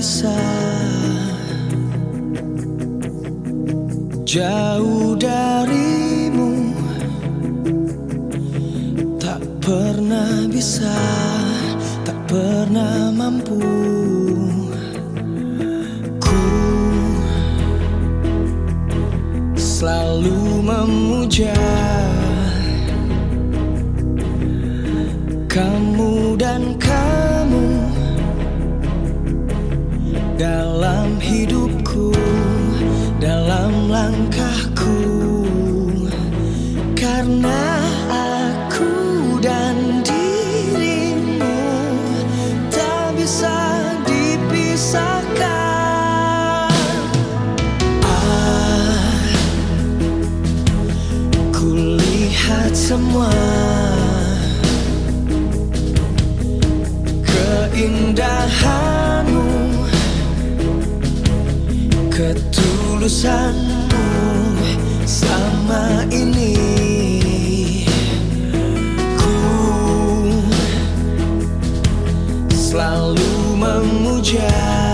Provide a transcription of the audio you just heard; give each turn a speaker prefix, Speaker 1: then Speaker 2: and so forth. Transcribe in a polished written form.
Speaker 1: bisa jauh darimu, tak pernah bisa, tak pernah mampu. Ku selalu memuja kamu dan kamu dalam hidupku, dalam langkahku, karena aku dan dirimu tak bisa dipisahkan. Aku lihat semua keindahanmu, ketulusanmu selama ini. Ku selalu memuja